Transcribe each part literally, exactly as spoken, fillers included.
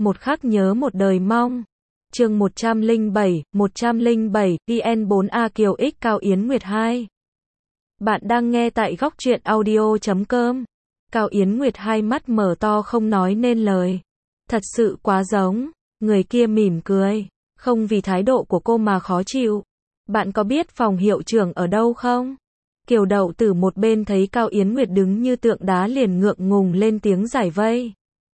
một khắc nhớ một đời mong. Chương một trăm lẻ bảy, một trăm lẻ bảy, D N bốn A Kiều X Cao Yến Nguyệt hai. Bạn đang nghe tại góc truyện audio chấm com. Cao Yến Nguyệt hai mắt mở to không nói nên lời. Thật sự quá giống. Người kia mỉm cười. Không vì thái độ của cô mà khó chịu. Bạn có biết phòng hiệu trưởng ở đâu không? Kiều Đậu từ một bên thấy Cao Yến Nguyệt đứng như tượng đá liền ngượng ngùng lên tiếng giải vây.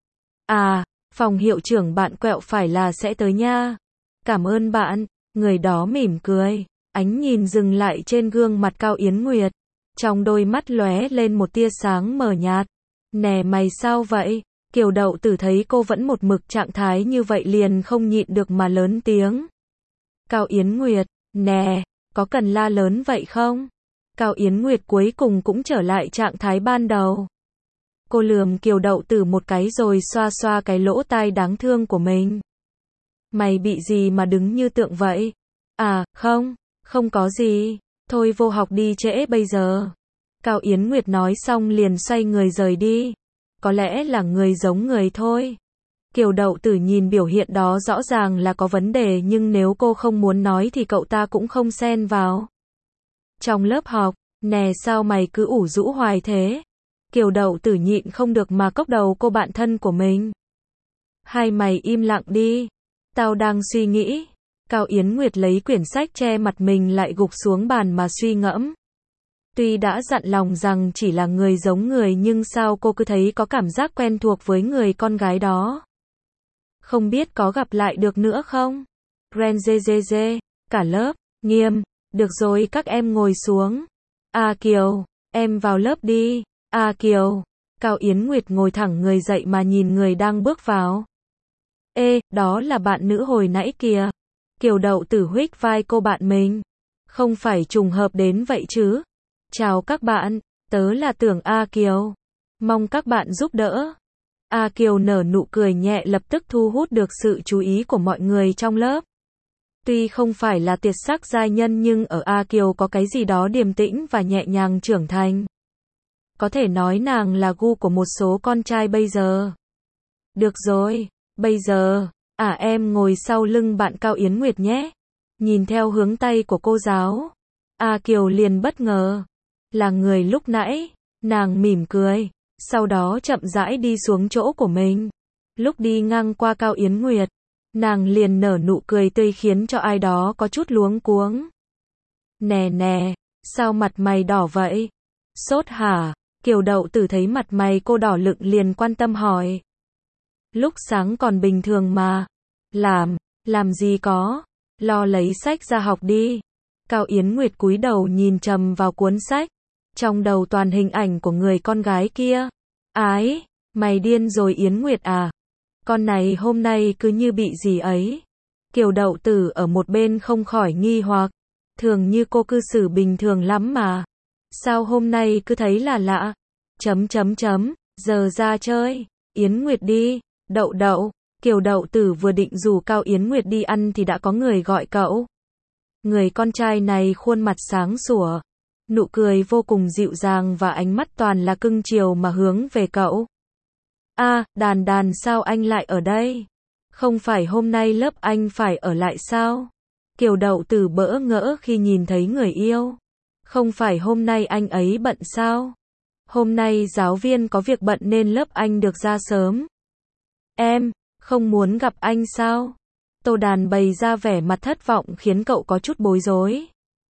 À, phòng hiệu trưởng bạn quẹo phải là sẽ tới nha. Cảm ơn bạn. Người đó mỉm cười. Ánh nhìn dừng lại trên gương mặt Cao Yến Nguyệt. Trong đôi mắt lóe lên một tia sáng mờ nhạt. Nè mày sao vậy? Kiều Đậu Tử thấy cô vẫn một mực trạng thái như vậy liền không nhịn được mà lớn tiếng. Cao Yến Nguyệt, nè, có cần la lớn vậy không? Cao Yến Nguyệt cuối cùng cũng trở lại trạng thái ban đầu. Cô lườm Kiều Đậu Tử một cái rồi xoa xoa cái lỗ tai đáng thương của mình. Mày bị gì mà đứng như tượng vậy? À, không, không có gì. Thôi vô học đi trễ bây giờ. Cao Yến Nguyệt nói xong liền xoay người rời đi. Có lẽ là người giống người thôi. Kiều Đậu Tử nhìn biểu hiện đó rõ ràng là có vấn đề nhưng nếu cô không muốn nói thì cậu ta cũng không xen vào. Trong lớp học, nè sao mày cứ ủ rũ hoài thế? Kiều Đậu Tử nhịn không được mà cốc đầu cô bạn thân của mình. Hai mày im lặng đi. Tao đang suy nghĩ. Cao Yến Nguyệt lấy quyển sách che mặt mình lại gục xuống bàn mà suy ngẫm. Tuy đã dặn lòng rằng chỉ là người giống người nhưng sao cô cứ thấy có cảm giác quen thuộc với người con gái đó. Không biết có gặp lại được nữa không? Ren dê dê dê, cả lớp, nghiêm, được rồi các em ngồi xuống. A Kiều, em vào lớp đi. A Kiều, Cao Yến Nguyệt ngồi thẳng người dậy mà nhìn người đang bước vào. Ê, đó là bạn nữ hồi nãy kìa. Kiều Đậu Tử huých vai cô bạn mình. Không phải trùng hợp đến vậy chứ. Chào các bạn, tớ là Tưởng A Kiều. Mong các bạn giúp đỡ. A Kiều nở nụ cười nhẹ lập tức thu hút được sự chú ý của mọi người trong lớp. Tuy không phải là tuyệt sắc giai nhân nhưng ở A Kiều có cái gì đó điềm tĩnh và nhẹ nhàng trưởng thành. Có thể nói nàng là gu của một số con trai bây giờ. Được rồi, bây giờ, à em ngồi sau lưng bạn Cao Yến Nguyệt nhé. Nhìn theo hướng tay của cô giáo. A Kiều liền bất ngờ. Là người lúc nãy, nàng mỉm cười. Sau đó chậm rãi đi xuống chỗ của mình. Lúc đi ngang qua Cao Yến Nguyệt, nàng liền nở nụ cười tươi khiến cho ai đó có chút luống cuống. Nè nè, sao mặt mày đỏ vậy? Sốt hả? Kiều Đậu Tử thấy mặt mày cô đỏ lựng liền quan tâm hỏi. Lúc sáng còn bình thường mà. Làm, làm gì có. Lo lấy sách ra học đi. Cao Yến Nguyệt cúi đầu nhìn trầm vào cuốn sách. Trong đầu toàn hình ảnh của người con gái kia. Ái, mày điên rồi Yến Nguyệt à? Con này hôm nay cứ như bị gì ấy. Kiều Đậu Tử ở một bên không khỏi nghi hoặc. Thường như cô cư xử bình thường lắm mà. Sao hôm nay cứ thấy là lạ? Chấm chấm chấm, giờ ra chơi. Yến Nguyệt đi. Đậu Đậu. Kiều Đậu Tử vừa định rủ Cao Yến Nguyệt đi ăn thì đã có người gọi cậu. Người con trai này khuôn mặt sáng sủa. Nụ cười vô cùng dịu dàng và ánh mắt toàn là cưng chiều mà hướng về cậu. A, à, Đàn Đàn sao anh lại ở đây? Không phải hôm nay lớp anh phải ở lại sao? Kiều Đậu Tử bỡ ngỡ khi nhìn thấy người yêu. Không phải hôm nay anh ấy bận sao? Hôm nay giáo viên có việc bận nên lớp anh được ra sớm. Em, không muốn gặp anh sao? Tô Đàn bày ra vẻ mặt thất vọng khiến cậu có chút bối rối.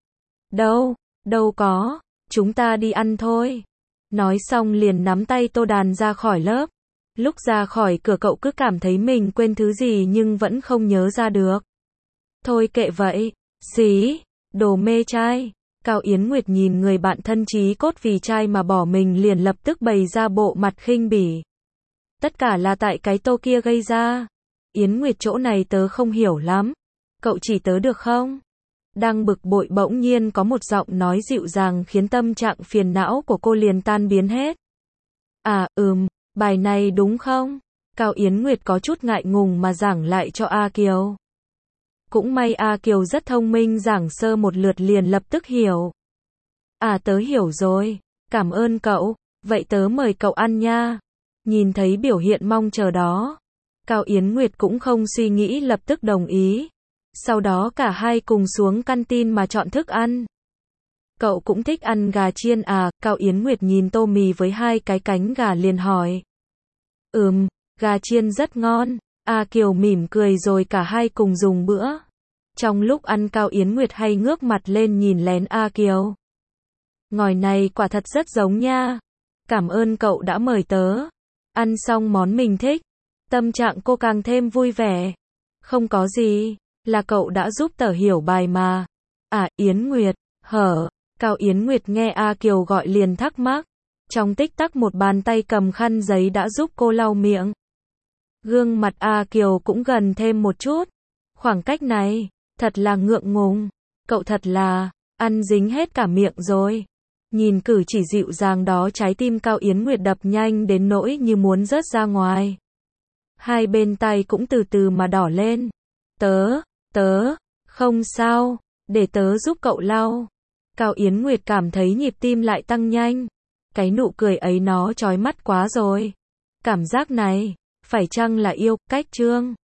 Đâu, đâu có, chúng ta đi ăn thôi. Nói xong liền nắm tay Tô Đàn ra khỏi lớp. Lúc ra khỏi cửa cậu cứ cảm thấy mình quên thứ gì nhưng vẫn không nhớ ra được. Thôi kệ vậy, xí, đồ mê trai. Cao Yến Nguyệt nhìn người bạn thân chí cốt vì trai mà bỏ mình liền lập tức bày ra bộ mặt khinh bỉ. Tất cả là tại cái Tô kia gây ra. Yến Nguyệt chỗ này tớ không hiểu lắm. Cậu chỉ tớ được không? Đang bực bội bỗng nhiên có một giọng nói dịu dàng khiến tâm trạng phiền não của cô liền tan biến hết. À, ừm, bài này đúng không? Cao Yến Nguyệt có chút ngại ngùng mà giảng lại cho A Kiều. Cũng may A Kiều rất thông minh giảng sơ một lượt liền lập tức hiểu. À tớ hiểu rồi, cảm ơn cậu, vậy tớ mời cậu ăn nha. Nhìn thấy biểu hiện mong chờ đó. Cao Yến Nguyệt cũng không suy nghĩ lập tức đồng ý. Sau đó cả hai cùng xuống căn tin mà chọn thức ăn. Cậu cũng thích ăn gà chiên à? Cao Yến Nguyệt nhìn tô mì với hai cái cánh gà liền hỏi. Ừm, gà chiên rất ngon. A Kiều mỉm cười rồi cả hai cùng dùng bữa. Trong lúc ăn Cao Yến Nguyệt hay ngước mặt lên nhìn lén A Kiều. Ngòi này quả thật rất giống nha. Cảm ơn cậu đã mời tớ. Ăn xong món mình thích. Tâm trạng cô càng thêm vui vẻ. Không có gì, là cậu đã giúp tớ hiểu bài mà. À, Yến Nguyệt, hở. Cao Yến Nguyệt nghe A Kiều gọi liền thắc mắc. Trong tích tắc một bàn tay cầm khăn giấy đã giúp cô lau miệng. Gương mặt A Kiều cũng gần thêm một chút. Khoảng cách này, thật là ngượng ngùng. Cậu thật là, ăn dính hết cả miệng rồi. Nhìn cử chỉ dịu dàng đó trái tim Cao Yến Nguyệt đập nhanh đến nỗi như muốn rớt ra ngoài. Hai bên tay cũng từ từ mà đỏ lên. Tớ, tớ, không sao, để tớ giúp cậu lau. Cao Yến Nguyệt cảm thấy nhịp tim lại tăng nhanh. Cái nụ cười ấy nó chói mắt quá rồi. Cảm giác này, phải chăng là yêu, cách Trương?